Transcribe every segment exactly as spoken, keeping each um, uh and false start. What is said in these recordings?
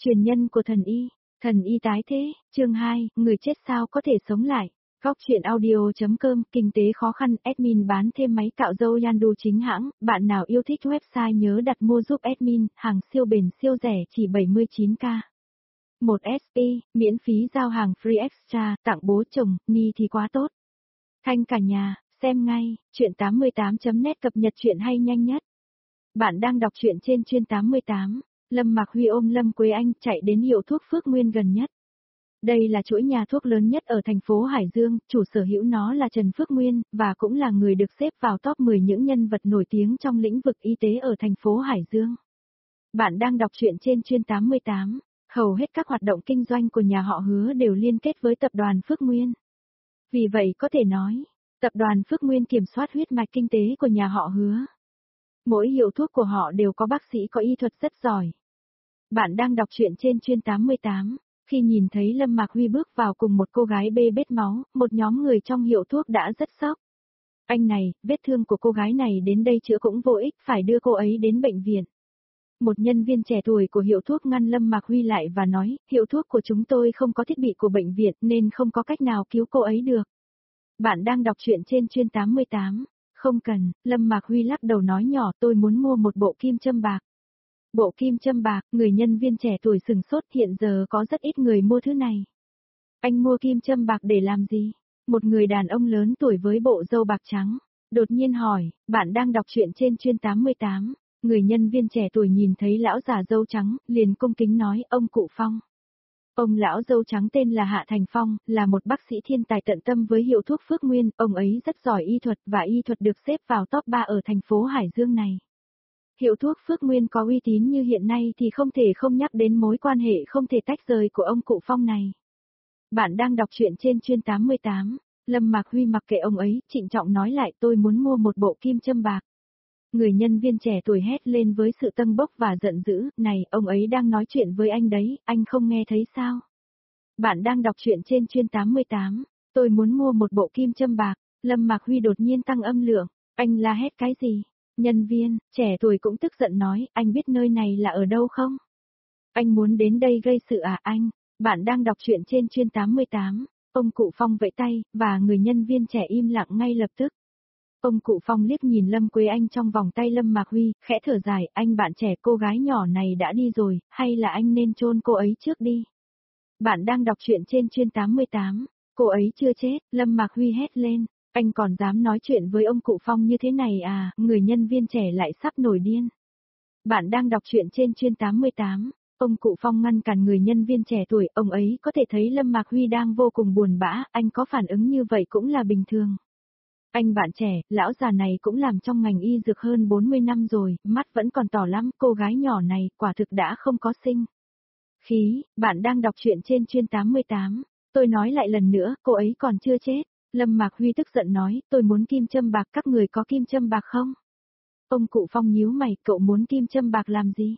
Truyền nhân của thần y, thần y tái thế, chương hai, người chết sao có thể sống lại. Góc truyện audio.com, kinh tế khó khăn, admin bán thêm máy cạo râu Yandu chính hãng, bạn nào yêu thích website nhớ đặt mua giúp admin, hàng siêu bền siêu rẻ chỉ bảy mươi chín k. một ét pê, miễn phí giao hàng free extra, tặng bố chồng, ni thì quá tốt. Thanh cả nhà, xem ngay, truyện tám mươi tám chấm net cập nhật truyện hay nhanh nhất. Bạn đang đọc truyện trên chuyên tám mươi tám. Lâm Mạc Huy ôm Lâm Quế Anh chạy đến hiệu thuốc Phước Nguyên gần nhất. Đây là chuỗi nhà thuốc lớn nhất ở thành phố Hải Dương, chủ sở hữu nó là Trần Phước Nguyên, và cũng là người được xếp vào top mười những nhân vật nổi tiếng trong lĩnh vực y tế ở thành phố Hải Dương. Bạn đang đọc truyện trên chuyên tám mươi tám, hầu hết các hoạt động kinh doanh của nhà họ Hứa đều liên kết với tập đoàn Phước Nguyên. Vì vậy có thể nói, tập đoàn Phước Nguyên kiểm soát huyết mạch kinh tế của nhà họ Hứa. Mỗi hiệu thuốc của họ đều có bác sĩ có y thuật rất giỏi. Bạn đang đọc truyện trên chuyên tám mươi tám, khi nhìn thấy Lâm Mạc Huy bước vào cùng một cô gái bê bết máu, một nhóm người trong hiệu thuốc đã rất sốc. Anh này, vết thương của cô gái này đến đây chữa cũng vô ích, phải đưa cô ấy đến bệnh viện. Một nhân viên trẻ tuổi của hiệu thuốc ngăn Lâm Mạc Huy lại và nói, hiệu thuốc của chúng tôi không có thiết bị của bệnh viện nên không có cách nào cứu cô ấy được. Bạn đang đọc truyện trên chuyên tám mươi tám, không cần, Lâm Mạc Huy lắc đầu nói nhỏ, tôi muốn mua một bộ kim châm bạc. Bộ kim châm bạc, người nhân viên trẻ tuổi sừng sốt, hiện giờ có rất ít người mua thứ này. Anh mua kim châm bạc để làm gì? Một người đàn ông lớn tuổi với bộ râu bạc trắng, đột nhiên hỏi, bạn đang đọc truyện trên chuyên tám mươi tám, người nhân viên trẻ tuổi nhìn thấy lão già râu trắng, liền cung kính nói, ông cụ Phong. Ông lão râu trắng tên là Hạ Thành Phong, là một bác sĩ thiên tài tận tâm với hiệu thuốc Phước Nguyên, ông ấy rất giỏi y thuật và y thuật được xếp vào top ba ở thành phố Hải Dương này. Hiệu thuốc Phước Nguyên có uy tín như hiện nay thì không thể không nhắc đến mối quan hệ không thể tách rời của ông cụ Phong này. Bạn đang đọc truyện trên chuyên tám mươi tám, Lâm Mạc Huy mặc kệ ông ấy, trịnh trọng nói lại, tôi muốn mua một bộ kim châm bạc. Người nhân viên trẻ tuổi hét lên với sự tâng bốc và giận dữ, này, ông ấy đang nói chuyện với anh đấy, anh không nghe thấy sao? Bạn đang đọc truyện trên chuyên tám mươi tám, tôi muốn mua một bộ kim châm bạc, Lâm Mạc Huy đột nhiên tăng âm lượng, anh la hét cái gì? Nhân viên, trẻ tuổi cũng tức giận nói, anh biết nơi này là ở đâu không? Anh muốn đến đây gây sự à anh? Bạn đang đọc truyện trên chuyên tám mươi tám, ông cụ Phong vẫy tay, và người nhân viên trẻ im lặng ngay lập tức. Ông cụ Phong liếc nhìn Lâm Quế Anh trong vòng tay Lâm Mạc Huy, khẽ thở dài, anh bạn trẻ cô gái nhỏ này đã đi rồi, hay là anh nên chôn cô ấy trước đi? Bạn đang đọc truyện trên chuyên tám mươi tám, cô ấy chưa chết, Lâm Mạc Huy hét lên. Anh còn dám nói chuyện với ông cụ Phong như thế này à, người nhân viên trẻ lại sắp nổi điên. Bạn đang đọc truyện trên chuyên tám mươi tám, ông cụ Phong ngăn cản người nhân viên trẻ tuổi, ông ấy có thể thấy Lâm Mạc Huy đang vô cùng buồn bã, anh có phản ứng như vậy cũng là bình thường. Anh bạn trẻ, lão già này cũng làm trong ngành y dược hơn bốn mươi năm rồi, mắt vẫn còn tỏ lắm, cô gái nhỏ này quả thực đã không có sinh khí. Bạn đang đọc truyện trên chuyên tám mươi tám, tôi nói lại lần nữa, cô ấy còn chưa chết. Lâm Mạc Huy tức giận nói, tôi muốn kim châm bạc, các người có kim châm bạc không? Ông cụ Phong nhíu mày, cậu muốn kim châm bạc làm gì?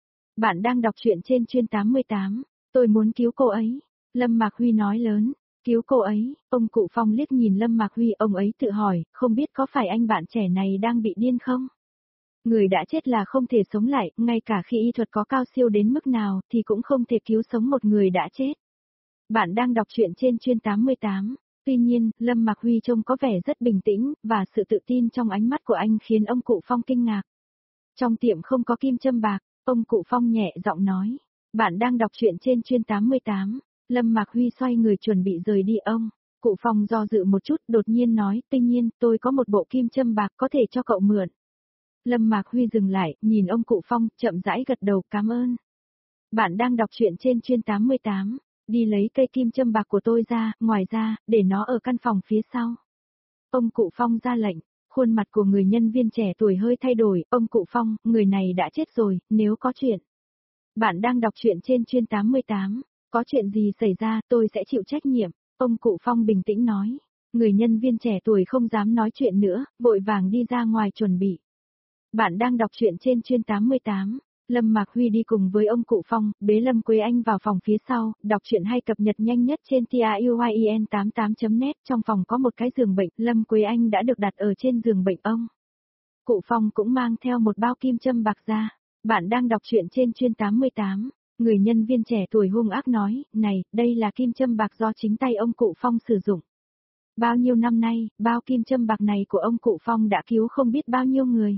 Bạn đang đọc truyện trên chuyên tám mươi tám, tôi muốn cứu cô ấy. Lâm Mạc Huy nói lớn, cứu cô ấy, ông cụ Phong liếc nhìn Lâm Mạc Huy, ông ấy tự hỏi, không biết có phải anh bạn trẻ này đang bị điên không? Người đã chết là không thể sống lại, ngay cả khi y thuật có cao siêu đến mức nào thì cũng không thể cứu sống một người đã chết. Bạn đang đọc truyện trên chuyên tám mươi tám. Tuy nhiên, Lâm Mạc Huy trông có vẻ rất bình tĩnh, và sự tự tin trong ánh mắt của anh khiến ông cụ Phong kinh ngạc. Trong tiệm không có kim châm bạc, ông cụ Phong nhẹ giọng nói. Bạn đang đọc truyện trên chuyên tám mươi tám, Lâm Mạc Huy xoay người chuẩn bị rời đi, ông. Cụ Phong do dự một chút, đột nhiên nói, tuy nhiên, tôi có một bộ kim châm bạc có thể cho cậu mượn. Lâm Mạc Huy dừng lại, nhìn ông cụ Phong, chậm rãi gật đầu, cảm ơn. Bạn đang đọc truyện trên chuyên tám mươi tám. Đi lấy cây kim châm bạc của tôi ra, ngoài ra, để nó ở căn phòng phía sau. Ông cụ Phong ra lệnh, khuôn mặt của người nhân viên trẻ tuổi hơi thay đổi, ông cụ Phong, người này đã chết rồi, nếu có chuyện. Bạn đang đọc truyện trên chuyên tám mươi tám, có chuyện gì xảy ra tôi sẽ chịu trách nhiệm, ông cụ Phong bình tĩnh nói. Người nhân viên trẻ tuổi không dám nói chuyện nữa, vội vàng đi ra ngoài chuẩn bị. Bạn đang đọc truyện trên chuyên tám mươi tám. Lâm Mạc Huy đi cùng với ông cụ Phong, bế Lâm Quế Anh vào phòng phía sau, đọc truyện hay cập nhật nhanh nhất trên tien tám mươi tám chấm net, trong phòng có một cái giường bệnh, Lâm Quế Anh đã được đặt ở trên giường bệnh ông. Cụ Phong cũng mang theo một bao kim châm bạc ra. Bạn đang đọc truyện trên chuyên tám mươi tám. Người nhân viên trẻ tuổi hung ác nói, này, đây là kim châm bạc do chính tay ông cụ Phong sử dụng. Bao nhiêu năm nay, bao kim châm bạc này của ông cụ Phong đã cứu không biết bao nhiêu người.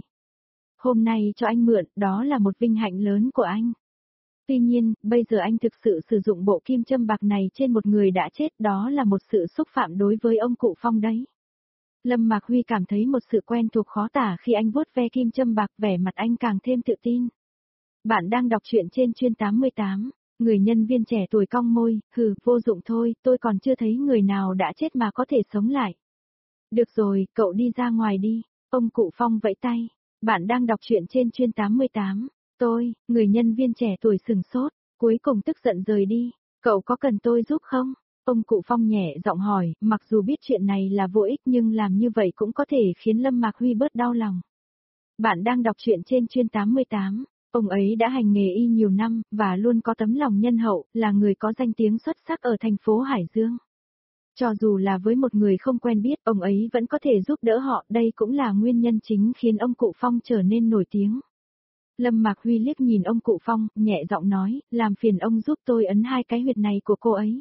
Hôm nay cho anh mượn, đó là một vinh hạnh lớn của anh. Tuy nhiên, bây giờ anh thực sự sử dụng bộ kim châm bạc này trên một người đã chết, đó là một sự xúc phạm đối với ông cụ Phong đấy. Lâm Mạc Huy cảm thấy một sự quen thuộc khó tả khi anh vuốt ve kim châm bạc, vẻ mặt anh càng thêm tự tin. Bạn đang đọc truyện trên chuyên tám mươi tám, người nhân viên trẻ tuổi cong môi, hừ, vô dụng thôi, tôi còn chưa thấy người nào đã chết mà có thể sống lại. Được rồi, cậu đi ra ngoài đi, ông cụ Phong vẫy tay. Bạn đang đọc truyện trên chuyên tám mươi tám, tôi, người nhân viên trẻ tuổi sừng sốt, cuối cùng tức giận rời đi, cậu có cần tôi giúp không? Ông cụ Phong nhẹ giọng hỏi, mặc dù biết chuyện này là vô ích nhưng làm như vậy cũng có thể khiến Lâm Mạc Huy bớt đau lòng. Bạn đang đọc truyện trên chuyên tám mươi tám, ông ấy đã hành nghề y nhiều năm, và luôn có tấm lòng nhân hậu, là người có danh tiếng xuất sắc ở thành phố Hải Dương. Cho dù là với một người không quen biết, ông ấy vẫn có thể giúp đỡ họ, đây cũng là nguyên nhân chính khiến ông cụ Phong trở nên nổi tiếng. Lâm Mạc Huy liếc nhìn ông cụ Phong, nhẹ giọng nói, làm phiền ông giúp tôi ấn hai cái huyệt này của cô ấy.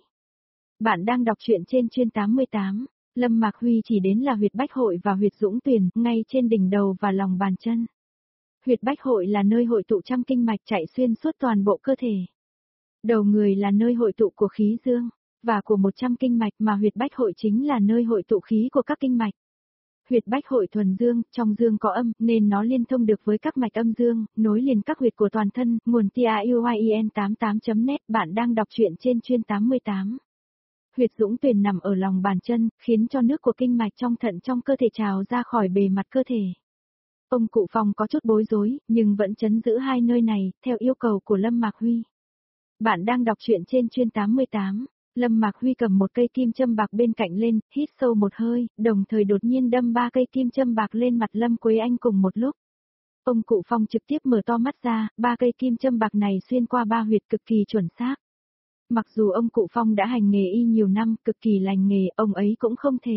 Bạn đang đọc truyện trên chuyên tám mươi tám, Lâm Mạc Huy chỉ đến là huyệt Bách Hội và huyệt Dũng Tuyền, ngay trên đỉnh đầu và lòng bàn chân. Huyệt Bách Hội là nơi hội tụ trăm kinh mạch chạy xuyên suốt toàn bộ cơ thể. Đầu người là nơi hội tụ của khí dương và của một trăm kinh mạch, mà huyệt Bách Hội chính là nơi hội tụ khí của các kinh mạch. Huyệt Bách Hội thuần dương, trong dương có âm, nên nó liên thông được với các mạch âm dương, nối liền các huyệt của toàn thân. Nguồn T A U Y E N tám mươi tám chấm net. Bạn đang đọc truyện trên chuyên tám mươi tám. Huyệt Dũng Tuyền nằm ở lòng bàn chân, khiến cho nước của kinh mạch trong thận trong cơ thể trào ra khỏi bề mặt cơ thể. Ông cụ Phong có chút bối rối, nhưng vẫn trấn giữ hai nơi này, theo yêu cầu của Lâm Mạc Huy. Bạn đang đọc truyện trên chuyên tám mươi tám. Lâm Mạc Huy cầm một cây kim châm bạc bên cạnh lên, hít sâu một hơi, đồng thời đột nhiên đâm ba cây kim châm bạc lên mặt Lâm Quế Anh cùng một lúc. Ông cụ Phong trực tiếp mở to mắt ra, ba cây kim châm bạc này xuyên qua ba huyệt cực kỳ chuẩn xác. Mặc dù ông cụ Phong đã hành nghề y nhiều năm, cực kỳ lành nghề, ông ấy cũng không thể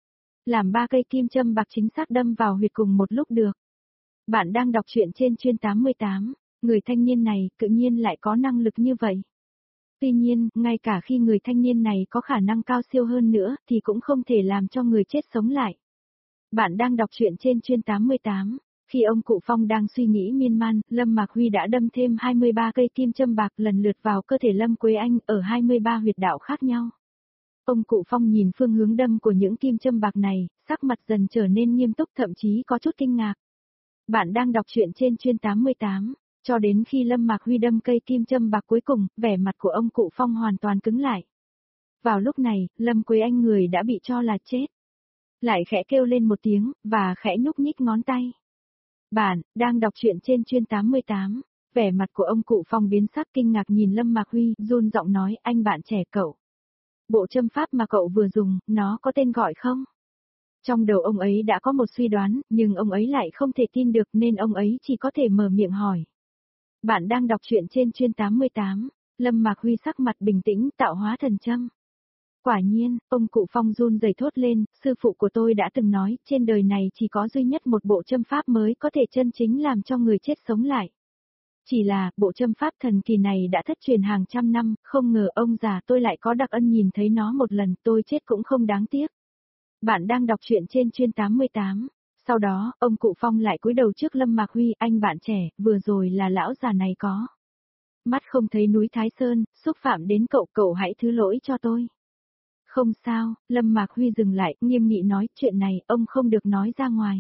làm ba cây kim châm bạc chính xác đâm vào huyệt cùng một lúc được. Bạn đang đọc truyện trên chuyên tám mươi tám, người thanh niên này tự nhiên lại có năng lực như vậy. Tuy nhiên, ngay cả khi người thanh niên này có khả năng cao siêu hơn nữa, thì cũng không thể làm cho người chết sống lại. Bạn đang đọc truyện trên chuyên tám mươi tám. Khi ông cụ Phong đang suy nghĩ miên man, Lâm Mạc Huy đã đâm thêm hai mươi ba cây kim châm bạc lần lượt vào cơ thể Lâm Quế Anh ở hai mươi ba huyệt đạo khác nhau. Ông cụ Phong nhìn phương hướng đâm của những kim châm bạc này, sắc mặt dần trở nên nghiêm túc, thậm chí có chút kinh ngạc. Bạn đang đọc truyện trên chuyên tám mươi tám. Cho đến khi Lâm Mạc Huy đâm cây kim châm bạc cuối cùng, vẻ mặt của ông cụ Phong hoàn toàn cứng lại. Vào lúc này, Lâm Quế Anh người đã bị cho là chết. Lại khẽ kêu lên một tiếng, và khẽ nhúc nhích ngón tay. Bạn, đang đọc truyện trên chuyên tám mươi tám. Vẻ mặt của ông cụ Phong biến sắc kinh ngạc nhìn Lâm Mạc Huy, run giọng nói, anh bạn trẻ cậu. Bộ châm pháp mà cậu vừa dùng, nó có tên gọi không? Trong đầu ông ấy đã có một suy đoán, nhưng ông ấy lại không thể tin được nên ông ấy chỉ có thể mở miệng hỏi. Bạn đang đọc truyện trên chuyên tám mươi tám. Lâm Mạc Huy sắc mặt bình tĩnh, tạo hóa thần châm. Quả nhiên, ông cụ Phong run rẩy thốt lên, sư phụ của tôi đã từng nói, trên đời này chỉ có duy nhất một bộ châm pháp mới có thể chân chính làm cho người chết sống lại. Chỉ là, bộ châm pháp thần kỳ này đã thất truyền hàng trăm năm, không ngờ ông già tôi lại có đặc ân nhìn thấy nó một lần, tôi chết cũng không đáng tiếc. Bạn đang đọc truyện trên chuyên tám mươi tám. Sau đó, ông cụ Phong lại cúi đầu trước Lâm Mạc Huy, anh bạn trẻ, vừa rồi là lão già này có mắt không thấy núi Thái Sơn, xúc phạm đến cậu, cậu hãy thứ lỗi cho tôi. Không sao, Lâm Mạc Huy dừng lại, nghiêm nghị nói, chuyện này, ông không được nói ra ngoài.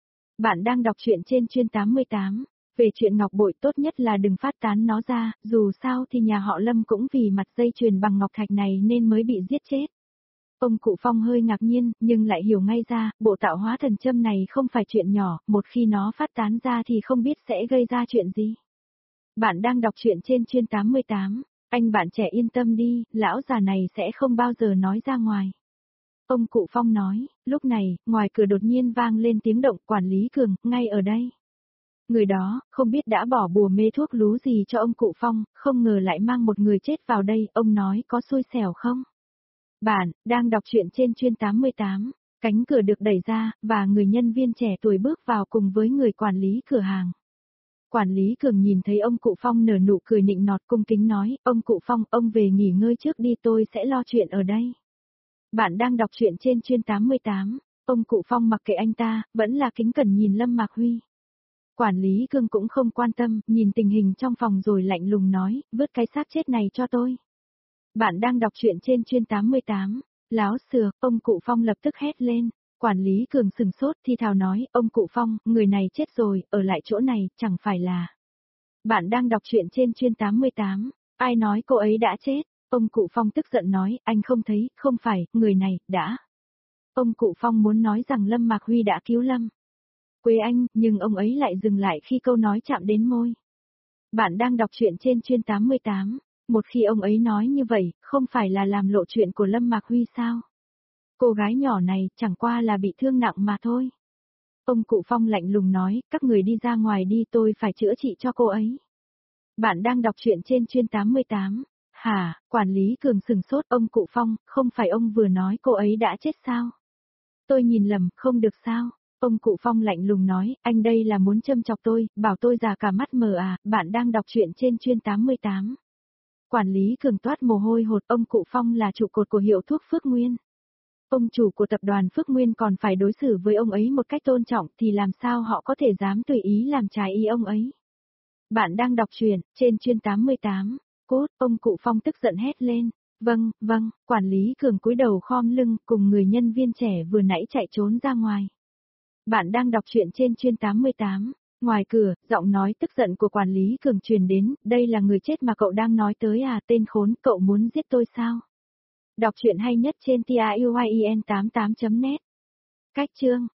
Bạn đang đọc truyện trên chuyên tám mươi tám. Về chuyện ngọc bội tốt nhất là đừng phát tán nó ra, dù sao thì nhà họ Lâm cũng vì mặt dây chuyền bằng ngọc thạch này nên mới bị giết chết. Ông cụ Phong hơi ngạc nhiên, nhưng lại hiểu ngay ra, bộ tạo hóa thần châm này không phải chuyện nhỏ, một khi nó phát tán ra thì không biết sẽ gây ra chuyện gì. Bạn đang đọc truyện trên chuyên tám mươi tám, anh bạn trẻ yên tâm đi, lão già này sẽ không bao giờ nói ra ngoài. Ông cụ Phong nói, lúc này, ngoài cửa đột nhiên vang lên tiếng động, quản lý Cường, ngay ở đây. Người đó, không biết đã bỏ bùa mê thuốc lú gì cho ông cụ Phong, không ngờ lại mang một người chết vào đây, ông nói có xui xẻo không? Bạn, đang đọc truyện trên chuyên tám mươi tám, cánh cửa được đẩy ra, và người nhân viên trẻ tuổi bước vào cùng với người quản lý cửa hàng. Quản lý Cường nhìn thấy ông cụ Phong nở nụ cười nịnh nọt cung kính nói, ông cụ Phong, ông về nghỉ ngơi trước đi tôi sẽ lo chuyện ở đây. Bạn đang đọc truyện trên chuyên tám mươi tám, ông cụ Phong mặc kệ anh ta, vẫn là kính cẩn nhìn Lâm Mạc Huy. Quản lý Cường cũng không quan tâm, nhìn tình hình trong phòng rồi lạnh lùng nói, vứt cái xác chết này cho tôi. Bạn đang đọc truyện trên chuyên tám mươi tám, láo xược, ông cụ Phong lập tức hét lên. Quản lý Cường sừng sốt thì thào nói, ông cụ Phong, người này chết rồi, ở lại chỗ này, chẳng phải là. Bạn đang đọc truyện trên chuyên tám mươi tám, ai nói cô ấy đã chết, ông cụ Phong tức giận nói, anh không thấy, không phải, người này, đã. Ông cụ Phong muốn nói rằng Lâm Mạc Huy đã cứu Lâm Quế Anh, nhưng ông ấy lại dừng lại khi câu nói chạm đến môi. Bạn đang đọc truyện trên chuyên tám mươi tám, một khi ông ấy nói như vậy, không phải là làm lộ chuyện của Lâm Mạc Huy sao? Cô gái nhỏ này chẳng qua là bị thương nặng mà thôi. Ông cụ Phong lạnh lùng nói, các người đi ra ngoài đi tôi phải chữa trị cho cô ấy. Bạn đang đọc truyện trên chuyên tám mươi tám. Hả, quản lý Cường sừng sốt ông cụ Phong, không phải ông vừa nói cô ấy đã chết sao? Tôi nhìn lầm, không được sao? Ông cụ Phong lạnh lùng nói, anh đây là muốn châm chọc tôi, bảo tôi già cả mắt mờ à, bạn đang đọc truyện trên chuyên tám mươi tám. Quản lý Cường toát mồ hôi hột, ông cụ Phong là trụ cột của hiệu thuốc Phước Nguyên. Ông chủ của tập đoàn Phước Nguyên còn phải đối xử với ông ấy một cách tôn trọng thì làm sao họ có thể dám tùy ý làm trái ý ông ấy. Bạn đang đọc truyện, trên chuyên tám mươi tám, cốt, ông cụ Phong tức giận hét lên. Vâng, vâng, quản lý Cường cúi đầu khom lưng cùng người nhân viên trẻ vừa nãy chạy trốn ra ngoài. Bạn đang đọc truyện trên chuyên tám mươi tám, ngoài cửa, giọng nói tức giận của quản lý Cường truyền đến, đây là người chết mà cậu đang nói tới à, tên khốn, cậu muốn giết tôi sao? Đọc truyện hay nhất trên tauyen tám mươi tám chấm net. Cách chương